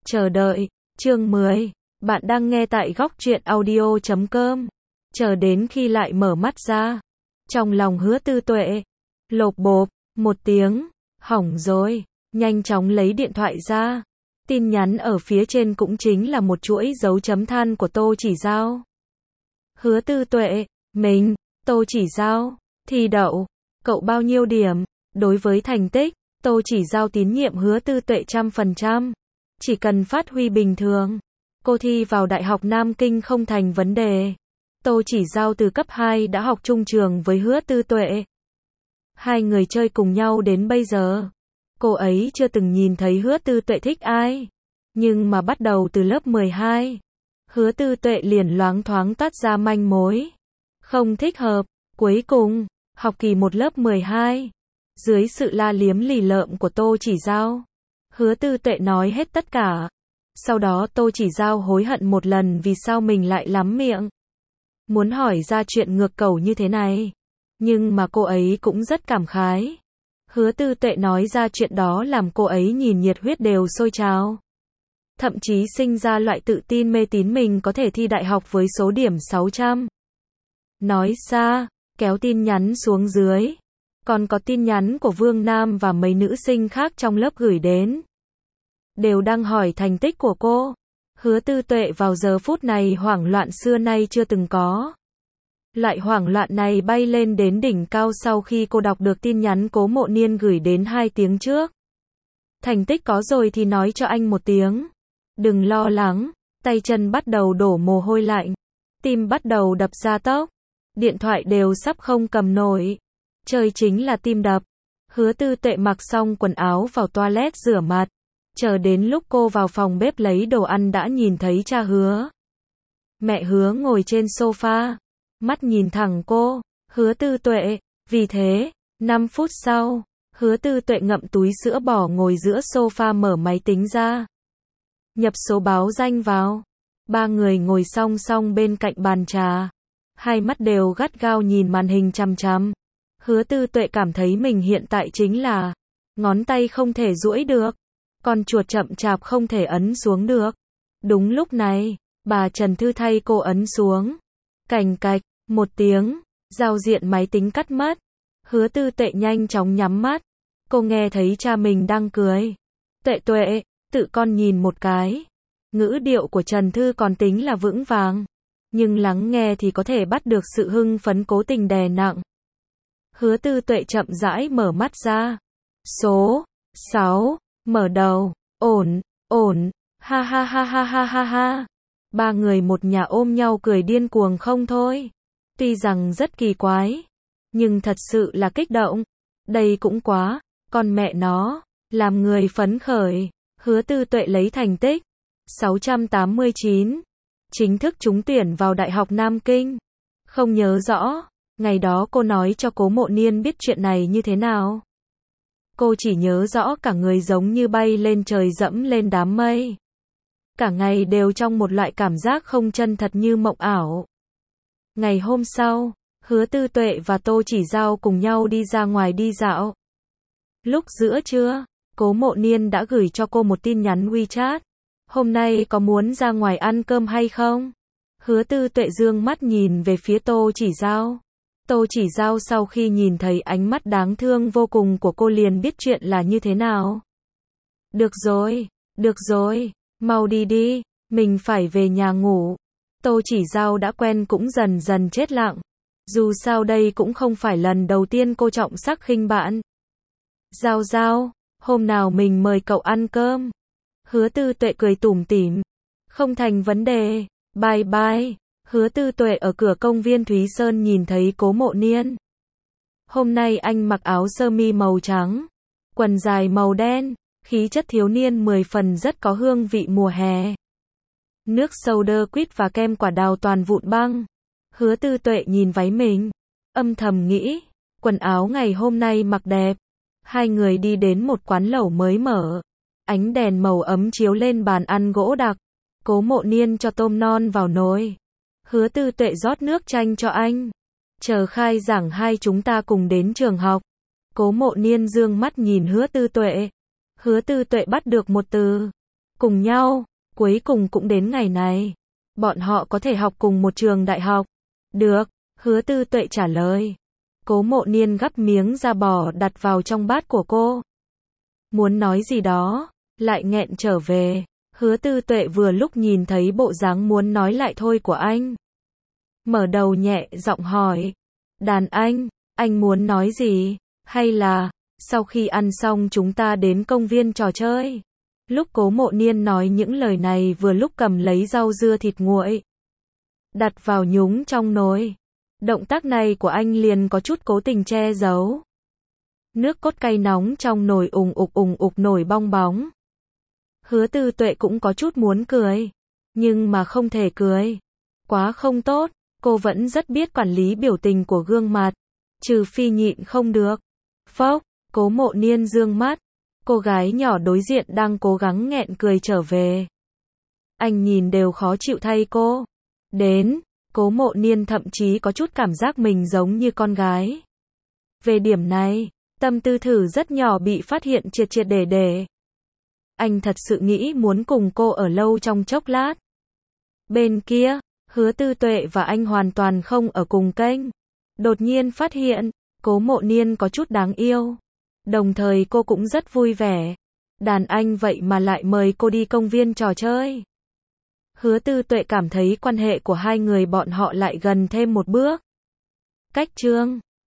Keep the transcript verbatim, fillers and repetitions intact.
Chờ đợi, chương mười. Bạn đang nghe tại góc truyện audio chấm com. Chờ đến khi lại mở mắt ra. Trong lòng Hứa Tư Tuệ. Lộp bộp, một tiếng. Hỏng rồi. Nhanh chóng lấy điện thoại ra. Tin nhắn ở phía trên cũng chính là một chuỗi dấu chấm than của Tô Chỉ Giao. Hứa Tư Tuệ, mình, Tô Chỉ Giao, thi đậu. Cậu bao nhiêu điểm? Đối với thành tích, Tô Chỉ Giao tín nhiệm Hứa Tư Tuệ trăm phần trăm. Chỉ cần phát huy bình thường, cô thi vào Đại học Nam Kinh không thành vấn đề. Tô Chỉ Giao từ cấp hai đã học chung trường với Hứa Tư Tuệ. Hai người chơi cùng nhau đến bây giờ. Cô ấy chưa từng nhìn thấy Hứa Tư Tuệ thích ai. Nhưng mà bắt đầu từ lớp mười hai, Hứa Tư Tuệ liền loáng thoáng toát ra manh mối. Không thích hợp. Cuối cùng, học kỳ một lớp mười hai, dưới sự la liếm lì lợm của Tô Chỉ Giao, Hứa Tư Tuệ nói hết tất cả. Sau đó Tô Chỉ Giao hối hận một lần vì sao mình lại lắm miệng. Muốn hỏi ra chuyện ngược cầu như thế này. Nhưng mà cô ấy cũng rất cảm khái. Hứa Tư Tuệ nói ra chuyện đó làm cô ấy nhìn nhiệt huyết đều sôi trào. Thậm chí sinh ra loại tự tin mê tín mình có thể thi đại học với số điểm sáu trăm. Nói xa, kéo tin nhắn xuống dưới. Còn có tin nhắn của Vương Nam và mấy nữ sinh khác trong lớp gửi đến. Đều đang hỏi thành tích của cô. Hứa Tư Tuệ vào giờ phút này hoảng loạn xưa nay chưa từng có. Loại hoảng loạn này bay lên đến đỉnh cao sau khi cô đọc được tin nhắn Cố Mộ Niên gửi đến hai tiếng trước. Thành tích có rồi thì nói cho anh một tiếng. Đừng lo lắng. Tay chân bắt đầu đổ mồ hôi lạnh. Tim bắt đầu đập ra tốc. Điện thoại đều sắp không cầm nổi. Chơi chính là tim đập. Hứa Tư Tuệ mặc xong quần áo vào toilet rửa mặt. Chờ đến lúc cô vào phòng bếp lấy đồ ăn đã nhìn thấy cha Hứa. Mẹ Hứa ngồi trên sofa. Mắt nhìn thẳng cô. Hứa Tư Tuệ. Vì thế, năm phút sau, Hứa Tư Tuệ ngậm túi sữa bò ngồi giữa sofa mở máy tính ra. Nhập số báo danh vào. Ba người ngồi song song bên cạnh bàn trà. Hai mắt đều gắt gao nhìn màn hình chằm chằm. Hứa Tư Tuệ cảm thấy mình hiện tại chính là ngón tay không thể duỗi được, con chuột chậm chạp không thể ấn xuống được. Đúng lúc này, bà Trần Thư thay cô ấn xuống. Cành cạch, một tiếng, giao diện máy tính cắt mất. Hứa Tư Tuệ nhanh chóng nhắm mắt. Cô nghe thấy cha mình đang cười. Tuệ Tuệ, tự con nhìn một cái. Ngữ điệu của Trần Thư còn tính là vững vàng. Nhưng lắng nghe thì có thể bắt được sự hưng phấn cố tình đè nặng. Hứa Tư Tuệ chậm rãi mở mắt ra. Số sáu, mở đầu, ổn, ổn, ha ha ha ha ha ha ha. Ba người một nhà ôm nhau cười điên cuồng không thôi. Tuy rằng rất kỳ quái, nhưng thật sự là kích động. Đây cũng quá, con mẹ nó, làm người phấn khởi. Hứa Tư Tuệ lấy thành tích sáu trăm tám mươi chín. Chính thức trúng tuyển vào Đại học Nam Kinh. Không nhớ rõ, ngày đó cô nói cho Cố Mộ Niên biết chuyện này như thế nào. Cô chỉ nhớ rõ cả người giống như bay lên trời dẫm lên đám mây. Cả ngày đều trong một loại cảm giác không chân thật như mộng ảo. Ngày hôm sau, Hứa Tư Tuệ và Tô Chỉ Giao cùng nhau đi ra ngoài đi dạo. Lúc giữa trưa, Cố Mộ Niên đã gửi cho cô một tin nhắn WeChat. Hôm nay có muốn ra ngoài ăn cơm hay không? Hứa Tư Tuệ dương mắt nhìn về phía Tô Chỉ Giao. Tô Chỉ Giao sau khi nhìn thấy ánh mắt đáng thương vô cùng của cô liền biết chuyện là như thế nào. Được rồi, được rồi, mau đi đi, mình phải về nhà ngủ. Tô Chỉ Giao đã quen cũng dần dần chết lặng. Dù sao đây cũng không phải lần đầu tiên cô trọng sắc khinh bạn. Giao Giao, hôm nào mình mời cậu ăn cơm. Hứa Tư Tuệ cười tủm tỉm. Không thành vấn đề, bye bye. Hứa Tư Tuệ ở cửa công viên Thúy Sơn nhìn thấy Cố Mộ Niên. Hôm nay anh mặc áo sơ mi màu trắng, quần dài màu đen, khí chất thiếu niên mười phần rất có hương vị mùa hè. Nước soda quýt và kem quả đào toàn vụn băng. Hứa Tư Tuệ nhìn váy mình, âm thầm nghĩ, quần áo ngày hôm nay mặc đẹp. Hai người đi đến một quán lẩu mới mở. Ánh đèn màu ấm chiếu lên bàn ăn gỗ đặc. Cố Mộ Niên cho tôm non vào nồi. Hứa Tư Tuệ rót nước chanh cho anh. Chờ khai giảng hai chúng ta cùng đến trường học. Cố Mộ Niên dương mắt nhìn Hứa Tư Tuệ. Hứa Tư Tuệ bắt được một từ. cùng nhau, cuối cùng cũng đến ngày này. Bọn họ có thể học cùng một trường đại học. Được, Hứa Tư Tuệ trả lời. Cố Mộ Niên gắp miếng da bò đặt vào trong bát của cô. Muốn nói gì đó, lại nghẹn trở về. Hứa Tư Tuệ vừa lúc nhìn thấy bộ dáng muốn nói lại thôi của anh. Mở đầu nhẹ giọng hỏi. Đàn anh, anh muốn nói gì? Hay là, sau khi ăn xong chúng ta đến công viên trò chơi? Lúc Cố Mộ Niên nói những lời này vừa lúc cầm lấy rau dưa thịt nguội. Đặt vào nhúng trong nồi. Động tác này của anh liền có chút cố tình che giấu. Nước cốt cay nóng trong nồi ùng ục ùng ục nổi bong bóng. Hứa Tư Tuệ cũng có chút muốn cười. Nhưng mà không thể cười. Quá không tốt. Cô vẫn rất biết quản lý biểu tình của gương mặt. Trừ phi nhịn không được. Phốc, Cố Mộ Niên dương mắt. Cô gái nhỏ đối diện đang cố gắng nghẹn cười trở về. Anh nhìn đều khó chịu thay cô. Đến, Cố Mộ Niên thậm chí có chút cảm giác mình giống như con gái. Về điểm này, tâm tư thử rất nhỏ bị phát hiện triệt triệt để để. Anh thật sự nghĩ muốn cùng cô ở lâu trong chốc lát. Bên kia, Hứa Tư Tuệ và anh hoàn toàn không ở cùng kênh. Đột nhiên phát hiện, Cố Mộ Niên có chút đáng yêu. Đồng thời cô cũng rất vui vẻ. Đàn anh vậy mà lại mời cô đi công viên trò chơi. Hứa Tư Tuệ cảm thấy quan hệ của hai người bọn họ lại gần thêm một bước. Cách chương